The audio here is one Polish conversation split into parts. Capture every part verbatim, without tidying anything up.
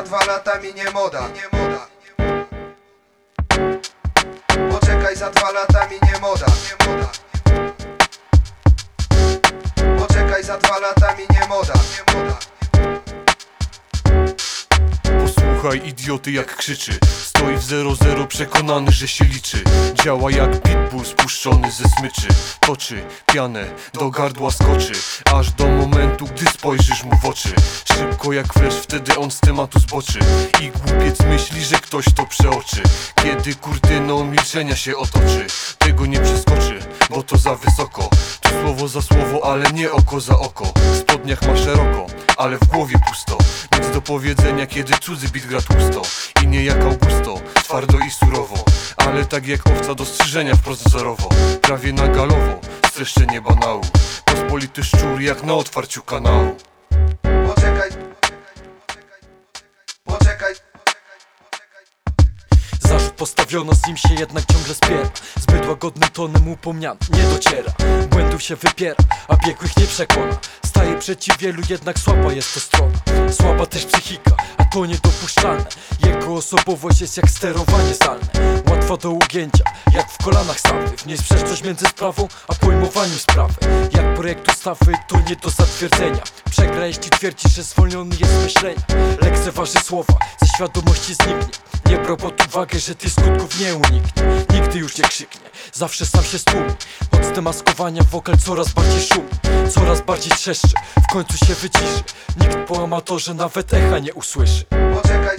za dwa lata minie moda. Poczekaj, za dwa lata minie moda. Poczekaj, za dwa lata minie moda. Posłuchaj idioty jak krzyczy. Stoi w zero zero przekonany, że się liczy. Działa jak pitbull spuszczony ze smyczy. Toczy pianę, do gardła skoczy, aż do momentu, gdy spojrzysz mu w oczy. Szybko jak flash, wtedy on z tematu zboczy. I głupiec myśli, że ktoś to przeoczy. Kiedy kurtyną milczenia się otoczy, tego nie przeskoczy, bo to za wysoko. Tu słowo za słowo, ale nie oko za oko. W spodniach ma szeroko, ale w głowie pusto. Nic do powiedzenia, kiedy cudzy bit gra tłusto. I nie jak Augusto, twardo i surowo, ale tak jak owca do strzyżenia wprost wzorowo. Prawie na galowo, streszczenie banału. Pospolity szczur jak na otwarciu kanału. Poczekaj, poczekaj. Zarzut postawiono, z nim się jednak ciągle spiera. Zbyt łagodnym tonem upomniany nie dociera. Błędów się wypiera, a biegłych nie przekona. Staje przeciw wielu, jednak słaba jest to strona. Słaba też psychika, a to niedopuszczalne. Jego osobowość jest jak sterowanie zdalne. Łatwa do ugięcia, jak w kolanach stawy. W niej sprzeczność między sprawą, a pojmowaniem sprawy. Jak projekt ustawy, to nie do zatwierdzenia. Przegra, jeśli twierdzi, że zwolniony jest z myślenia. Lekceważy słowa, ze świadomości zniknie. Nie brał pod uwagę, że tych skutków nie uniknie. Nigdy już nie krzyknie, zawsze sam się stłumi. Od zdemaskowania wokal coraz bardziej szumi, coraz bardziej trzeszczy, w końcu się wyciszy. Nikt po amatorze nawet echa nie usłyszy. Poczekaj,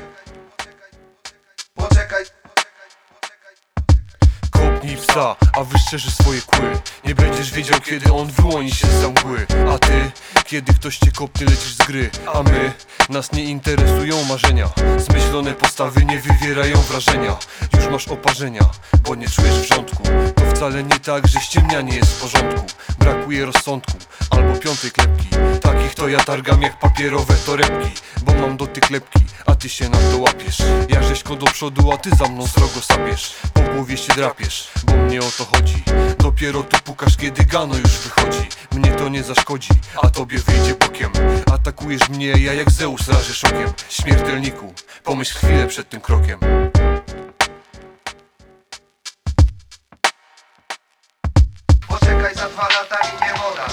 poczekaj. Kopnij psa, a wyszczerzy swoje kły. Nie będziesz wiedział, kiedy on wyłoni się z mgły. A ty, kiedy ktoś cię kopnie, lecisz z gry. A my, nas nie interesują marzenia. Zmyślone postawy nie wywierają wrażenia. Już masz oparzenia, bo nie czujesz wrzątku. To wcale nie tak, że ściemnianie jest w porządku. Brakuje rozsądku, albo piątej klepki. Takich to ja targam jak papierowe torebki. Bo mam dotyk lepki, a ty się na to łapiesz. Ja rzeźko do przodu, a ty za mną srogo sapiesz. Po głowie się drapiesz, bo mnie o to chodzi. Dopiero tu pukasz, kiedy gano już wychodzi. Mnie to nie zaszkodzi, a tobie wyjdzie bokiem. Atakujesz mnie, ja jak Zeus rażę szokiem. Śmiertelniku, pomyśl chwilę przed tym krokiem. Poczekaj, za dwa lata minie moda.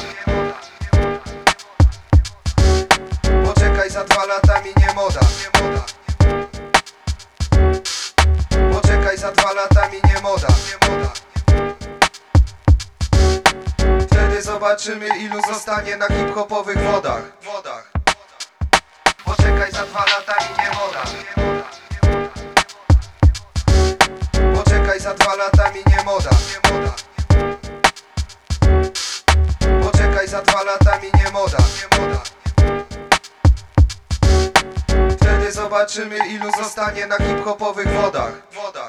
Poczekaj, za dwa lata minie moda. Poczekaj, za dwa lata minie moda. Wtedy zobaczymy, ilu zostanie na hip-hopowych wodach. Poczekaj, za dwa lata minie moda. Poczekaj, za dwa lata minie moda. Poczekaj, za dwa lata minie moda. Wtedy zobaczymy, ilu zostanie na hip-hopowych wodach.